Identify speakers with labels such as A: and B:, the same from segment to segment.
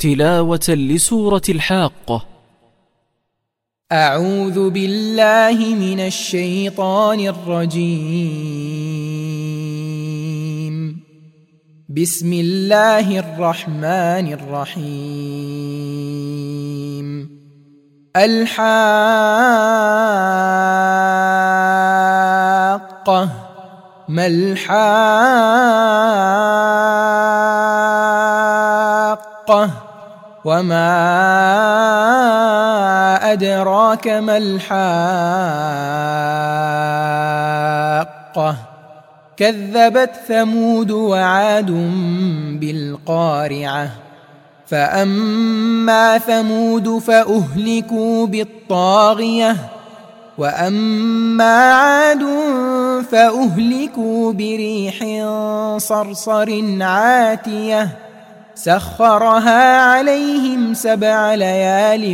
A: تلاوة لسورة الحاقة.
B: أعوذ بالله من الشيطان الرجيم. بسم الله الرحمن الرحيم. الحاقة ما الحاقة وما أدراك ما الحاقة كذبت ثمود وعاد بالقارعة فأما ثمود فأهلكوا بالطاغية وأما عاد فأهلكوا بريح صرصر عاتية سخرها عليهم 7 ليال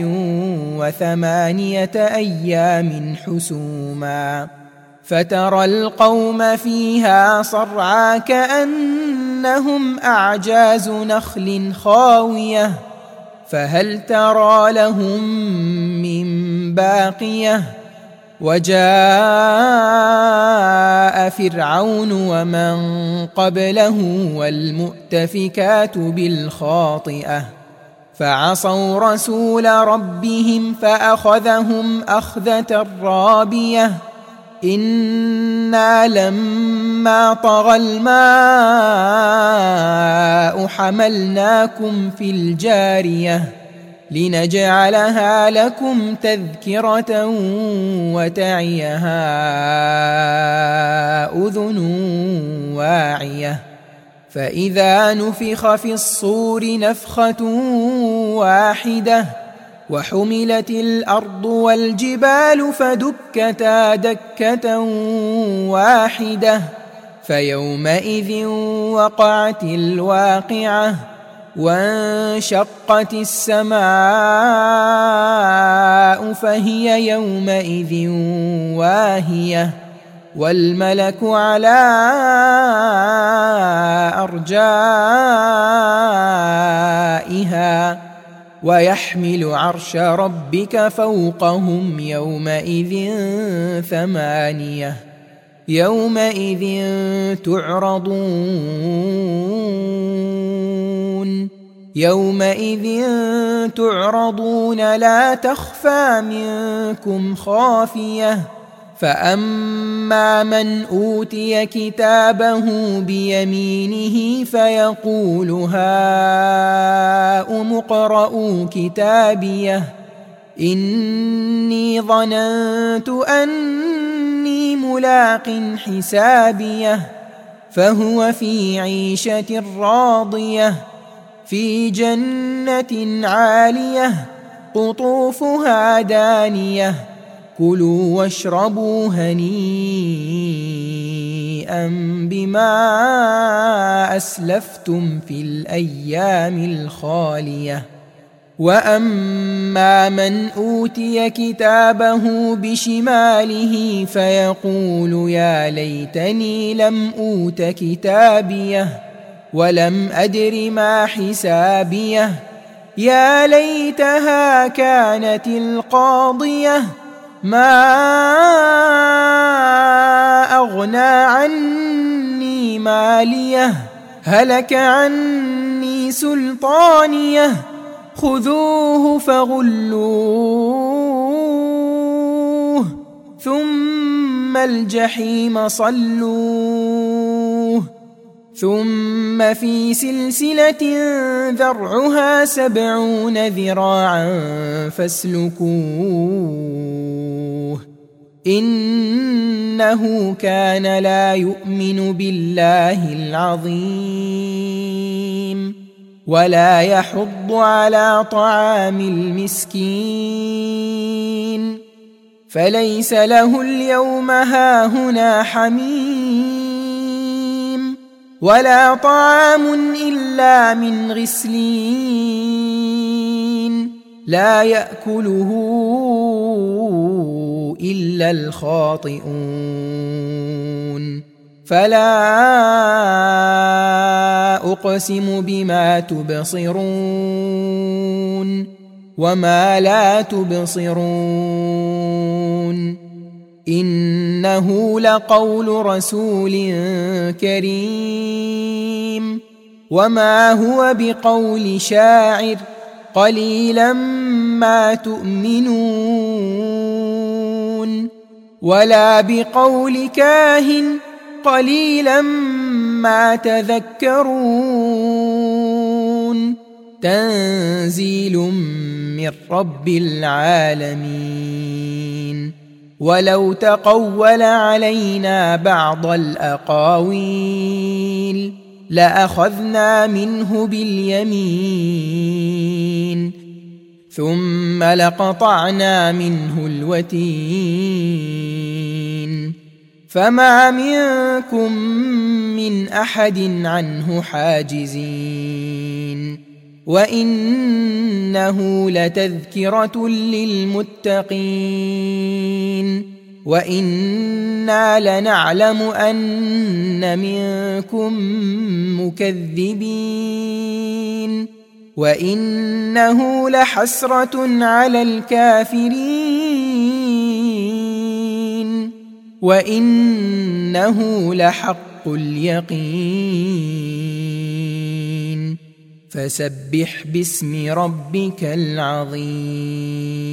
B: و8 أيام حسوما فترى القوم فيها صرعى كأنهم أعجاز نخل خاوية فهل ترى لهم من باقية وجاء فرعون ومن قبله والمؤتفكات بالخاطئة فعصوا رسول ربهم فأخذهم أخذة رابية إنا لما طغى الماء حملناكم في الجارية لنجعلها لكم تذكرة وتعيها أذن واعية فإذا نفخ في الصور نفخة واحدة وحملت الأرض والجبال فدكتا دكة واحدة فيومئذ وقعت الواقعة وانشقت السماء فهي يومئذ واهية والملك على أرجائها ويحمل عرش ربك فوقهم يومئذ 8 يومئذ تعرضون لا تخفى منكم خافية فأما من أوتي كتابه بيمينه فيقول هاؤم اقرءوا كتابيه إني ظننت أني ملاق حسابيه فهو في عيشة راضية في جنة عالية قطوفها دانية كلوا واشربوا هنيئا بما أسلفتم في الأيام الخالية وأما من أوتي كتابه بشماله فيقول يا ليتني لم أوت كتابيه ولم أدر ما حسابيه يا ليتها كانت القاضية ما أغنى عني ماليه هلك عني سلطانيه خذوه فغلوه ذم الجحيم صلوه ثم في سلسلة ذرعها 70 ذراعا فاسلكوه إنه كان لا يؤمن بالله العظيم ولا يحض على طعام المسكين فليس له اليوم هاهنا حميم ولا طعام إلا من غسلين لا يأكله إلا الخاطئون فلا أقسم بما تبصرون وما لا تبصرون إنه لقول رسول كريم وما هو بقول شاعر قليلا ما تؤمنون ولا بقول كاهن قليلا ما تذكرون تنزيل من رب العالمين ولو تقول علينا بعض الأقاويل لأخذنا منه باليمين ثم لقطعنا منه الوتين فما منكم من أحد عنه حاجزين وإنه لتذكرة للمتقين وإنا لنعلم أن منكم مكذبين وإنه لحسرة على الكافرين وإنه لحق اليقين فسبح باسم ربك العظيم